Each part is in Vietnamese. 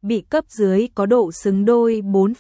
bị cấp dưới có độ xứng đôi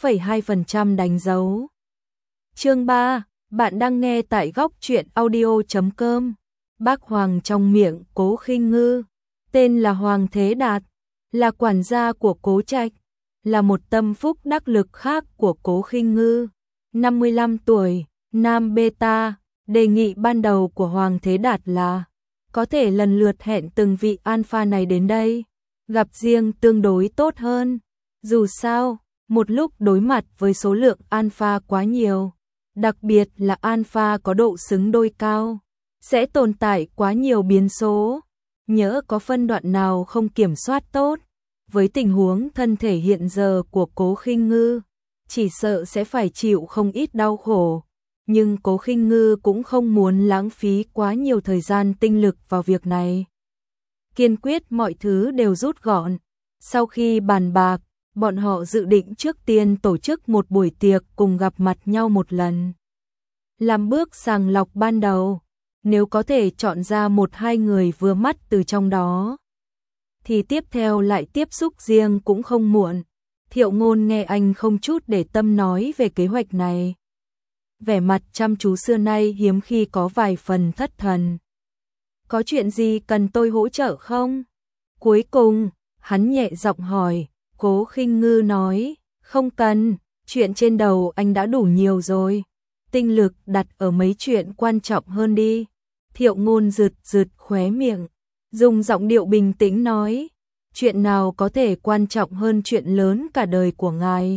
4,2% đánh dấu. Chương 3, bạn đang nghe tại góc truyện audio.com. Bác Hoàng trong miệng Cố Khinh Ngư, tên là Hoàng Thế Đạt, là quản gia của Cố Trạch, là một tâm phúc đắc lực khác của Cố Khinh Ngư. 55 tuổi, nam beta, đề nghị ban đầu của Hoàng Thế Đạt là có thể lần lượt hẹn từng vị alpha này đến đây, gặp riêng tương đối tốt hơn. Dù sao, một lúc đối mặt với số lượng alpha quá nhiều, đặc biệt là alpha có độ xứng đôi cao, sẽ tồn tại quá nhiều biến số. Nhỡ có phân đoạn nào không kiểm soát tốt, với tình huống thân thể hiện giờ của Cố Khinh Ngư, chỉ sợ sẽ phải chịu không ít đau khổ. Nhưng Cố Khinh Ngư cũng không muốn lãng phí quá nhiều thời gian tinh lực vào việc này. Kiên quyết mọi thứ đều rút gọn. Sau khi bàn bạc, bọn họ dự định trước tiên tổ chức một buổi tiệc cùng gặp mặt nhau một lần. Làm bước sàng lọc ban đầu, nếu có thể chọn ra 1-2 người vừa mắt từ trong đó, thì tiếp theo lại tiếp xúc riêng cũng không muộn. Thiệu Ngôn nghe anh không chút để tâm nói về kế hoạch này. Vẻ mặt chăm chú xưa nay hiếm khi có vài phần thất thần. Có chuyện gì cần tôi hỗ trợ không? Cuối cùng, hắn nhẹ giọng hỏi. Cố Khinh Ngư nói, không cần, chuyện trên đầu anh đã đủ nhiều rồi. Tinh lực đặt ở mấy chuyện quan trọng hơn đi. Thiệu Ngôn rượt khóe miệng, dùng giọng điệu bình tĩnh nói, chuyện nào có thể quan trọng hơn chuyện lớn cả đời của ngài?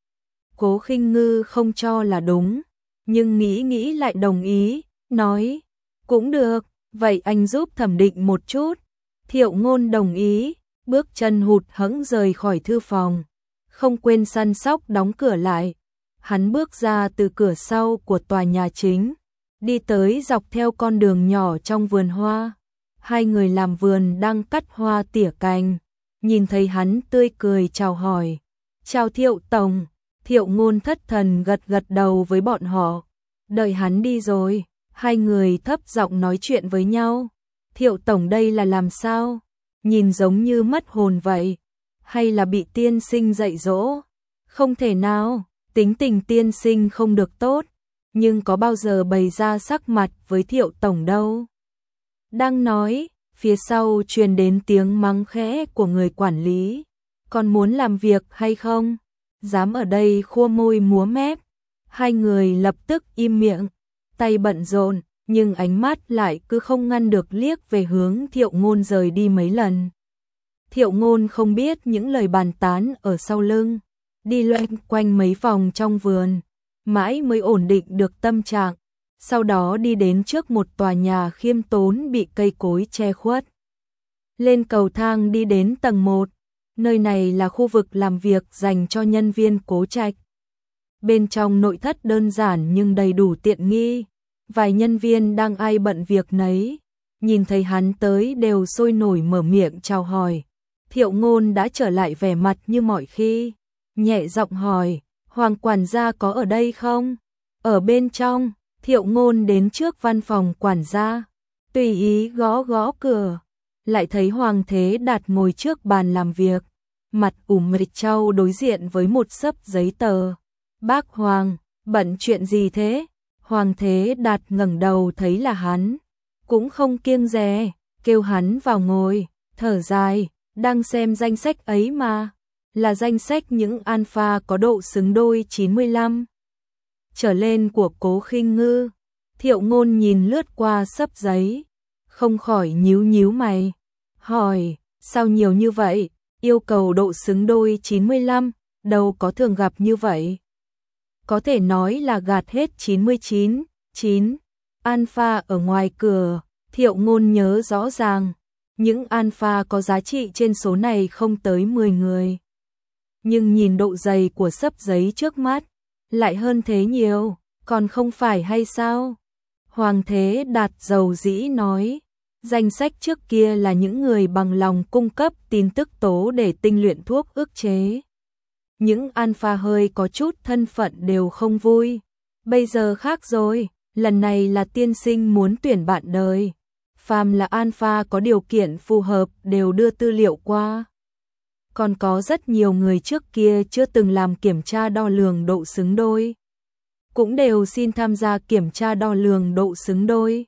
Cố Khinh Ngư không cho là đúng, nhưng nghĩ lại đồng ý, nói, cũng được, vậy anh giúp thẩm định một chút. Thiệu Ngôn đồng ý, bước chân hụt hẫng rời khỏi thư phòng, không quên săn sóc đóng cửa lại. Hắn bước ra từ cửa sau của tòa nhà chính, đi tới dọc theo con đường nhỏ trong vườn hoa. Hai người làm vườn đang cắt hoa tỉa cành, nhìn thấy hắn tươi cười chào hỏi. Chào Thiệu Tổng. Thiệu Ngôn thất thần gật đầu với bọn họ. Đợi hắn đi rồi, hai người thấp giọng nói chuyện với nhau. Thiệu Tổng đây là làm sao? Nhìn giống như mất hồn vậy. Hay là bị tiên sinh dạy dỗ? Không thể nào, tính tình tiên sinh không được tốt, nhưng có bao giờ bày ra sắc mặt với Thiệu Tổng đâu. Đang nói, phía sau truyền đến tiếng mắng khẽ của người quản lý. Còn muốn làm việc hay không? Dám ở đây khua môi múa mép. Hai người lập tức im miệng, tay bận rộn, nhưng ánh mắt lại cứ không ngăn được liếc về hướng Thiệu Ngôn rời đi mấy lần. Thiệu Ngôn không biết những lời bàn tán ở sau lưng, đi loanh quanh mấy vòng trong vườn, mãi mới ổn định được tâm trạng. Sau đó đi đến trước một tòa nhà khiêm tốn bị cây cối che khuất. Lên cầu thang đi đến tầng 1, nơi này là khu vực làm việc dành cho nhân viên Cố Trạch. Bên trong nội thất đơn giản nhưng đầy đủ tiện nghi, vài nhân viên đang ai bận việc nấy, nhìn thấy hắn tới đều sôi nổi mở miệng chào hỏi. Thiệu Ngôn đã trở lại vẻ mặt như mọi khi, nhẹ giọng hỏi, Hoàng quản gia có ở đây không? Ở bên trong. Thiệu Ngôn đến trước văn phòng quản gia, tùy ý gõ cửa, lại thấy Hoàng Thế Đạt ngồi trước bàn làm việc, mặt mệt trao đối diện với một xấp giấy tờ. Bác Hoàng, bận chuyện gì thế? Hoàng Thế Đạt ngẩng đầu thấy là hắn, cũng không kiêng dè, kêu hắn vào ngồi, thở dài, đang xem danh sách ấy mà, là danh sách những alpha có độ xứng đôi 95 trở lên của Cố Khinh Ngư. Thiệu Ngôn nhìn lướt qua xấp giấy, không khỏi nhíu mày, hỏi, sao nhiều như vậy? Yêu cầu độ xứng đôi 95, đâu có thường gặp như vậy. Có thể nói là gạt hết 99 alpha ở ngoài cửa. Thiệu Ngôn nhớ rõ ràng, những alpha có giá trị trên số này không tới 10 người. Nhưng nhìn độ dày của xấp giấy trước mắt, lại hơn thế nhiều, còn không phải hay sao? Hoàng Thế Đạt dầu dĩ nói, danh sách trước kia là những người bằng lòng cung cấp tin tức tố để tinh luyện thuốc ức chế. Những alpha hơi có chút thân phận đều không vui. Bây giờ khác rồi, lần này là tiên sinh muốn tuyển bạn đời. Phàm là alpha có điều kiện phù hợp đều đưa tư liệu qua. Còn có rất nhiều người trước kia chưa từng làm kiểm tra đo lường độ xứng đôi, cũng đều xin tham gia kiểm tra đo lường độ xứng đôi.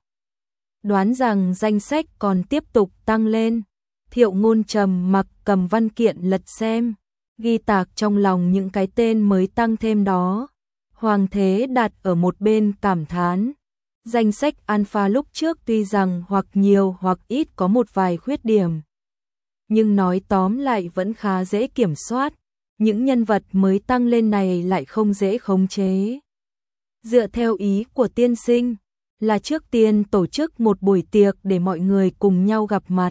Đoán rằng danh sách còn tiếp tục tăng lên. Thiệu Ngôn trầm mặc cầm văn kiện lật xem, ghi tạc trong lòng những cái tên mới tăng thêm đó. Hoàng Thế Đạt ở một bên cảm thán. Danh sách alpha lúc trước tuy rằng hoặc nhiều hoặc ít có một vài khuyết điểm, nhưng nói tóm lại vẫn khá dễ kiểm soát. Những nhân vật mới tăng lên này lại không dễ khống chế. Dựa theo ý của tiên sinh, là trước tiên tổ chức một buổi tiệc để mọi người cùng nhau gặp mặt.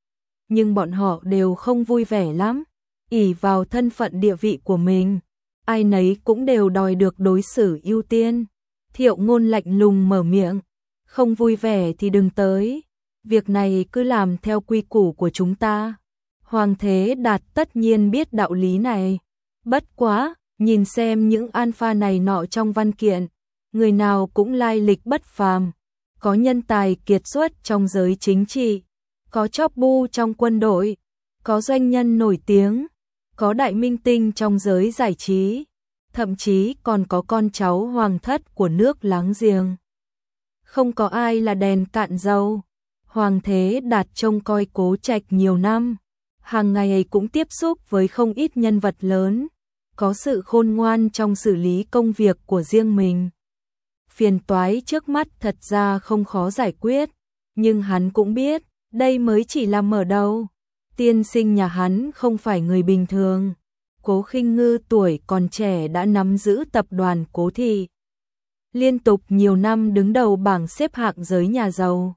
Nhưng bọn họ đều không vui vẻ lắm, ỷ vào thân phận địa vị của mình, ai nấy cũng đều đòi được đối xử ưu tiên. Thiệu Ngôn lạnh lùng mở miệng, không vui vẻ thì đừng tới, việc này cứ làm theo quy củ của chúng ta. Hoàng Thế Đạt tất nhiên biết đạo lý này, bất quá, nhìn xem những alpha này nọ trong văn kiện, người nào cũng lai lịch bất phàm, có nhân tài kiệt xuất trong giới chính trị, có chóp bu trong quân đội, có doanh nhân nổi tiếng, có đại minh tinh trong giới giải trí, thậm chí còn có con cháu hoàng thất của nước láng giềng. Không có ai là đèn cạn dầu. Hoàng Thế Đạt trông coi Cố Trạch nhiều năm, hàng ngày ấy cũng tiếp xúc với không ít nhân vật lớn, có sự khôn ngoan trong xử lý công việc của riêng mình. Phiền toái trước mắt thật ra không khó giải quyết, nhưng hắn cũng biết, đây mới chỉ là mở đầu. Tiên sinh nhà hắn không phải người bình thường. Cố Khinh Ngư tuổi còn trẻ đã nắm giữ tập đoàn Cố Thị, liên tục nhiều năm đứng đầu bảng xếp hạng giới nhà giàu.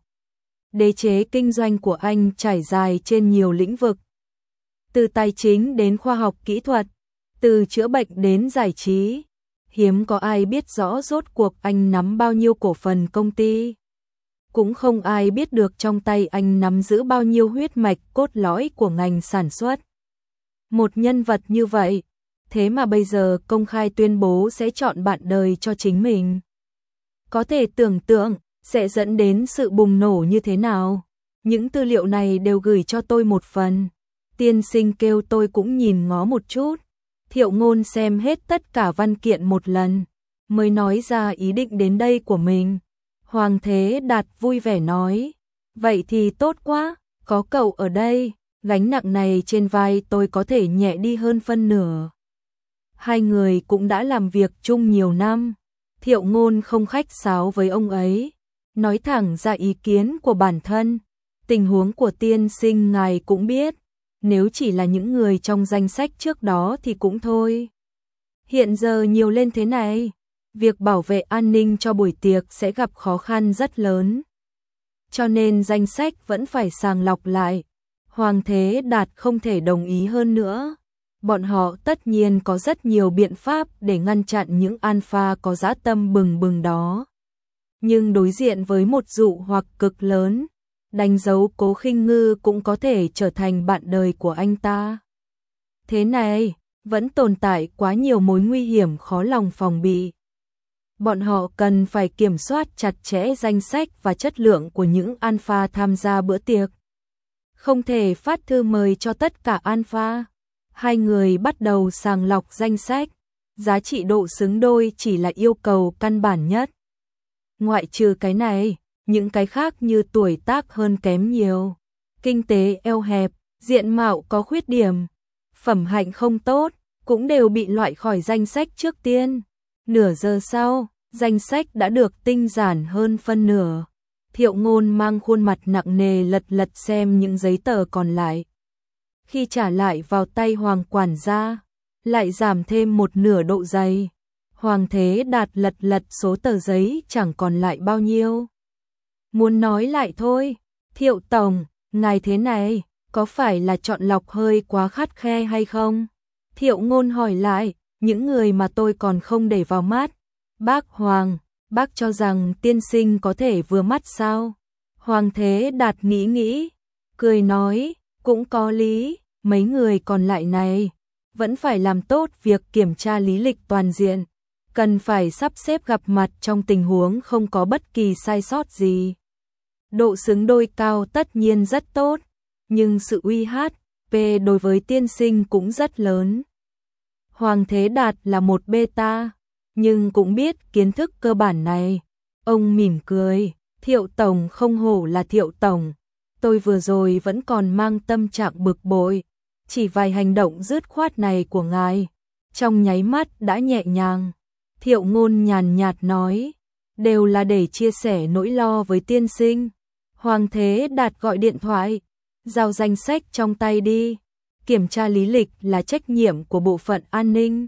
Đế chế kinh doanh của anh trải dài trên nhiều lĩnh vực, từ tài chính đến khoa học kỹ thuật, từ chữa bệnh đến giải trí. Hiếm có ai biết rõ rốt cuộc anh nắm bao nhiêu cổ phần công ty. Cũng không ai biết được trong tay anh nắm giữ bao nhiêu huyết mạch cốt lõi của ngành sản xuất. Một nhân vật như vậy, thế mà bây giờ công khai tuyên bố sẽ chọn bạn đời cho chính mình. Có thể tưởng tượng sẽ dẫn đến sự bùng nổ như thế nào. Những tư liệu này đều gửi cho tôi một phần. Tiên sinh kêu tôi cũng nhìn ngó một chút. Thiệu Ngôn xem hết tất cả văn kiện một lần, mới nói ra ý định đến đây của mình. Hoàng Thế Đạt vui vẻ nói, vậy thì tốt quá, có cậu ở đây, gánh nặng này trên vai tôi có thể nhẹ đi hơn phân nửa. Hai người cũng đã làm việc chung nhiều năm, Thiệu Ngôn không khách sáo với ông ấy, nói thẳng ra ý kiến của bản thân. Tình huống của tiên sinh ngài cũng biết, nếu chỉ là những người trong danh sách trước đó thì cũng thôi. Hiện giờ nhiều lên thế này, việc bảo vệ an ninh cho buổi tiệc sẽ gặp khó khăn rất lớn. Cho nên danh sách vẫn phải sàng lọc lại. Hoàng Thế Đạt không thể đồng ý hơn nữa. Bọn họ tất nhiên có rất nhiều biện pháp để ngăn chặn những alpha có dã tâm bừng bừng đó. Nhưng đối diện với một dụ hoặc cực lớn, đánh dấu Cố Khinh Ngư cũng có thể trở thành bạn đời của anh ta. Thế này, vẫn tồn tại quá nhiều mối nguy hiểm khó lòng phòng bị. Bọn họ cần phải kiểm soát chặt chẽ danh sách và chất lượng của những alpha tham gia bữa tiệc. Không thể phát thư mời cho tất cả alpha. Hai người bắt đầu sàng lọc danh sách. Giá trị độ xứng đôi chỉ là yêu cầu căn bản nhất. Ngoại trừ cái này, những cái khác như tuổi tác hơn kém nhiều, kinh tế eo hẹp, diện mạo có khuyết điểm, phẩm hạnh không tốt, cũng đều bị loại khỏi danh sách trước tiên. Nửa giờ sau, danh sách đã được tinh giản hơn phân nửa. Thiệu Ngôn mang khuôn mặt nặng nề lật lật xem những giấy tờ còn lại. Khi trả lại vào tay Hoàng quản gia, lại giảm thêm một nửa độ dày. Hoàng Thế Đạt lật lật số tờ giấy chẳng còn lại bao nhiêu. Muốn nói lại thôi, Thiệu Tổng, ngài thế này, có phải là chọn lọc hơi quá khắt khe hay không? Thiệu Ngôn hỏi lại, những người mà tôi còn không để vào mắt. Bác Hoàng, bác cho rằng tiên sinh có thể vừa mắt sao? Hoàng Thế Đạt nghĩ, cười nói, cũng có lý, mấy người còn lại này, vẫn phải làm tốt việc kiểm tra lý lịch toàn diện, cần phải sắp xếp gặp mặt trong tình huống không có bất kỳ sai sót gì. Độ xứng đôi cao tất nhiên rất tốt, nhưng sự uy hát P đối với tiên sinh cũng rất lớn. Hoàng Thế Đạt là một beta, nhưng cũng biết kiến thức cơ bản này. Ông mỉm cười, Thiệu Tổng không hổ là Thiệu Tổng. Tôi vừa rồi vẫn còn mang tâm trạng bực bội, chỉ vài hành động dứt khoát này của ngài, trong nháy mắt đã nhẹ nhàng. Thiệu Ngôn nhàn nhạt nói, đều là để chia sẻ nỗi lo với tiên sinh. Hoàng Thế Đạt gọi điện thoại, giao danh sách trong tay đi. Kiểm tra lý lịch là trách nhiệm của bộ phận an ninh.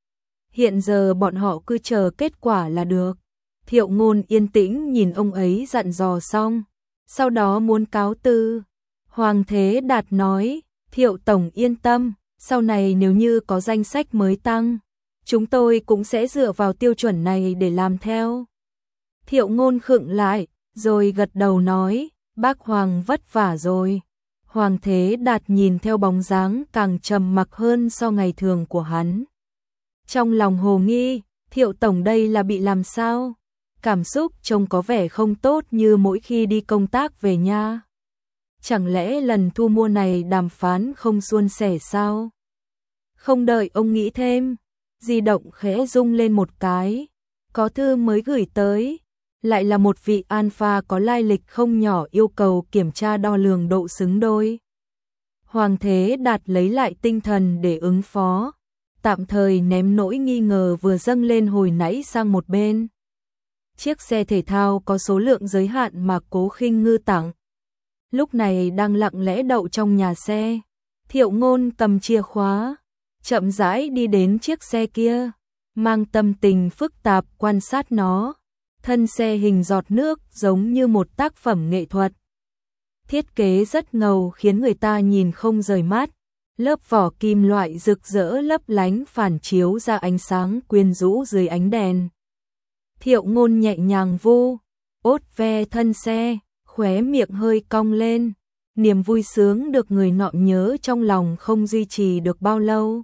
Hiện giờ bọn họ cứ chờ kết quả là được. Thiệu Ngôn yên tĩnh nhìn ông ấy dặn dò xong, sau đó muốn cáo từ. Hoàng Thế Đạt nói, Thiệu Tổng yên tâm, sau này nếu như có danh sách mới tăng, chúng tôi cũng sẽ dựa vào tiêu chuẩn này để làm theo. Thiệu Ngôn khựng lại, rồi gật đầu nói, bác Hoàng vất vả rồi. Hoàng Thế Đạt nhìn theo bóng dáng càng trầm mặc hơn so ngày thường của hắn. Trong lòng hồ nghi, Thiệu Tổng đây là bị làm sao? Cảm xúc trông có vẻ không tốt như mỗi khi đi công tác về nha. Chẳng lẽ lần thu mua này đàm phán không suôn sẻ sao? Không đợi ông nghĩ thêm, di động khẽ rung lên một cái, có thư mới gửi tới, lại là một vị alpha có lai lịch không nhỏ yêu cầu kiểm tra đo lường độ xứng đôi. Hoàng Thế Đạt lấy lại tinh thần để ứng phó, tạm thời ném nỗi nghi ngờ vừa dâng lên hồi nãy sang một bên. Chiếc xe thể thao có số lượng giới hạn mà Cố Khinh Ngư tặng, lúc này đang lặng lẽ đậu trong nhà xe. Thiệu Ngôn cầm chìa khóa, chậm rãi đi đến chiếc xe kia, mang tâm tình phức tạp quan sát nó. Thân xe hình giọt nước giống như một tác phẩm nghệ thuật. Thiết kế rất ngầu khiến người ta nhìn không rời mắt. Lớp vỏ kim loại rực rỡ lấp lánh phản chiếu ra ánh sáng quyến rũ dưới ánh đèn. Thiệu Ngôn nhẹ nhàng vu ốt ve thân xe, khóe miệng hơi cong lên. Niềm vui sướng được người nọ nhớ trong lòng không duy trì được bao lâu.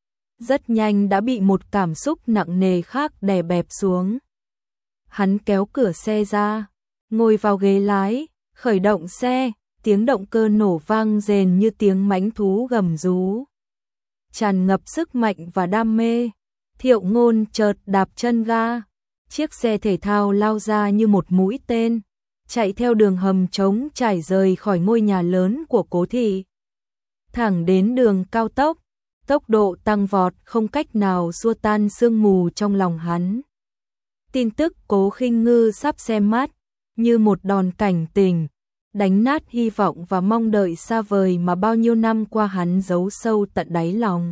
Rất nhanh đã bị một cảm xúc nặng nề khác đè bẹp xuống. Hắn kéo cửa xe ra, ngồi vào ghế lái, khởi động xe, tiếng động cơ nổ vang rền như tiếng mãnh thú gầm rú. Tràn ngập sức mạnh và đam mê, Thiệu Ngôn chợt đạp chân ga, chiếc xe thể thao lao ra như một mũi tên, chạy theo đường hầm trống trải rời khỏi ngôi nhà lớn của Cố thị. Thẳng đến đường cao tốc, tốc độ tăng vọt không cách nào xua tan sương mù trong lòng hắn. Tin tức Cố Khinh Ngư sắp xem mắt, như một đòn cảnh tỉnh, đánh nát hy vọng và mong đợi xa vời mà bao nhiêu năm qua hắn giấu sâu tận đáy lòng.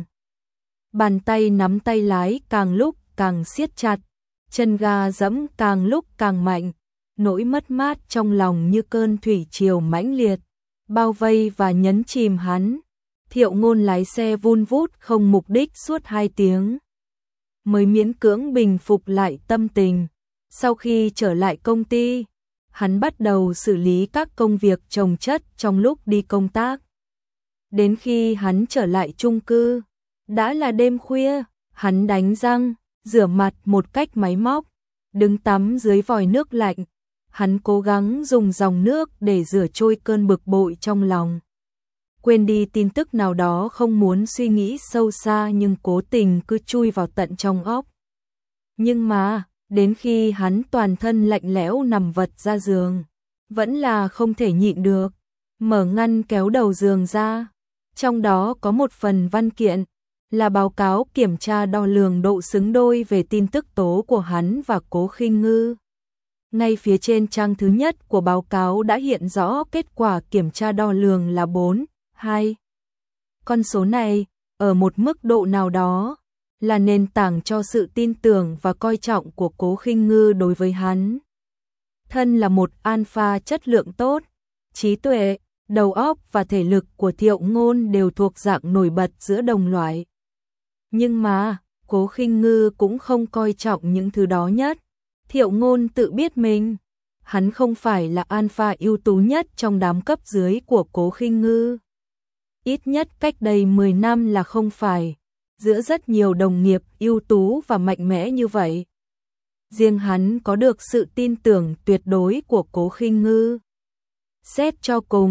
Bàn tay nắm tay lái càng lúc càng siết chặt, chân ga giẫm càng lúc càng mạnh, nỗi mất mát trong lòng như cơn thủy triều mãnh liệt, bao vây và nhấn chìm hắn. Thiệu Ngôn lái xe vun vút không mục đích suốt 2 tiếng. Mới miễn cưỡng bình phục lại tâm tình. Sau khi trở lại công ty, hắn bắt đầu xử lý các công việc chồng chất trong lúc đi công tác. Đến khi hắn trở lại chung cư, đã là đêm khuya, hắn đánh răng, rửa mặt một cách máy móc, đứng tắm dưới vòi nước lạnh. Hắn cố gắng dùng dòng nước để rửa trôi cơn bực bội trong lòng. Quên đi tin tức nào đó không muốn suy nghĩ sâu xa nhưng cố tình cứ chui vào tận trong óc. Nhưng mà, đến khi hắn toàn thân lạnh lẽo nằm vật ra giường, vẫn là không thể nhịn được, mở ngăn kéo đầu giường ra. Trong đó có một phần văn kiện, là báo cáo kiểm tra đo lường độ xứng đôi về tin tức tố của hắn và Cố Khinh Ngư. Ngay phía trên trang thứ nhất của báo cáo đã hiện rõ kết quả kiểm tra đo lường là 4, 2. Con số này, ở một mức độ nào đó, là nền tảng cho sự tin tưởng và coi trọng của Cố Khinh Ngư đối với hắn. Thân là một alpha chất lượng tốt, trí tuệ, đầu óc và thể lực của Thiệu Ngôn đều thuộc dạng nổi bật giữa đồng loại. Nhưng mà, Cố Khinh Ngư cũng không coi trọng những thứ đó nhất. Thiệu Ngôn tự biết mình, hắn không phải là alpha ưu tú nhất trong đám cấp dưới của Cố Khinh Ngư. Ít nhất cách đây 10 năm là không phải, giữa rất nhiều đồng nghiệp ưu tú và mạnh mẽ như vậy. Riêng hắn có được sự tin tưởng tuyệt đối của Cố Khinh Ngư. Xét cho cùng,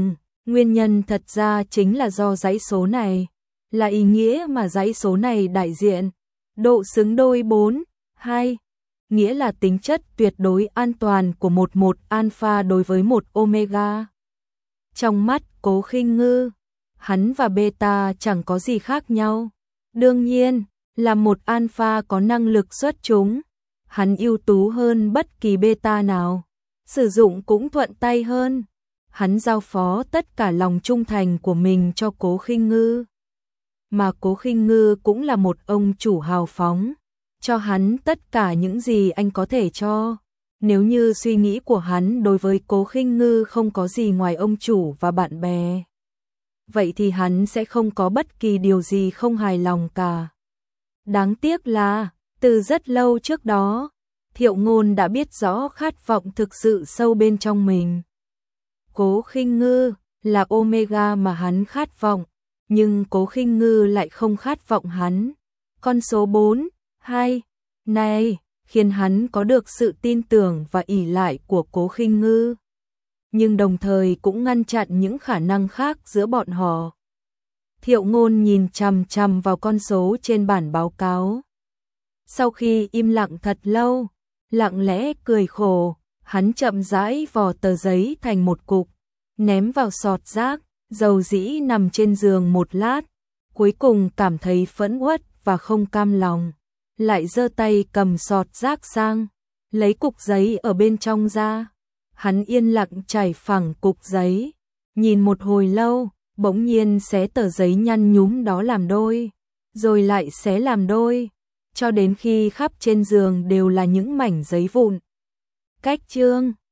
Nguyên nhân thật ra chính là do dãy số này, là ý nghĩa mà dãy số này đại diện. Độ xứng đôi 4, 2, nghĩa là tính chất tuyệt đối an toàn của một alpha đối với một omega. Trong mắt Cố Khinh Ngư, hắn và beta chẳng có gì khác nhau. Đương nhiên, là một alpha có năng lực xuất chúng, hắn ưu tú hơn bất kỳ beta nào, sử dụng cũng thuận tay hơn. Hắn giao phó tất cả lòng trung thành của mình cho Cố Khinh Ngư. Mà Cố Khinh Ngư cũng là một ông chủ hào phóng, cho hắn tất cả những gì anh có thể cho. Nếu như suy nghĩ của hắn đối với Cố Khinh Ngư không có gì ngoài ông chủ và bạn bè, vậy thì hắn sẽ không có bất kỳ điều gì không hài lòng cả. Đáng tiếc là, từ rất lâu trước đó, Thiệu Ngôn đã biết rõ khát vọng thực sự sâu bên trong mình. Cố Khinh Ngư là omega mà hắn khát vọng, nhưng Cố Khinh Ngư lại không khát vọng hắn. Con số 4, 2 này khiến hắn có được sự tin tưởng và ỷ lại của Cố Khinh Ngư, nhưng đồng thời cũng ngăn chặn những khả năng khác giữa bọn họ. Thiệu Ngôn nhìn chằm chằm vào con số trên bản báo cáo. Sau khi im lặng thật lâu, lặng lẽ cười khổ, hắn chậm rãi vò tờ giấy thành một cục, ném vào sọt rác, dầu dĩ nằm trên giường một lát, cuối cùng cảm thấy phẫn uất và không cam lòng, lại giơ tay cầm sọt rác sang, lấy cục giấy ở bên trong ra. Hắn yên lặng trải phẳng cục giấy, nhìn một hồi lâu, bỗng nhiên xé tờ giấy nhăn nhúm đó làm đôi, rồi lại xé làm đôi, cho đến khi khắp trên giường đều là những mảnh giấy vụn. Cách chương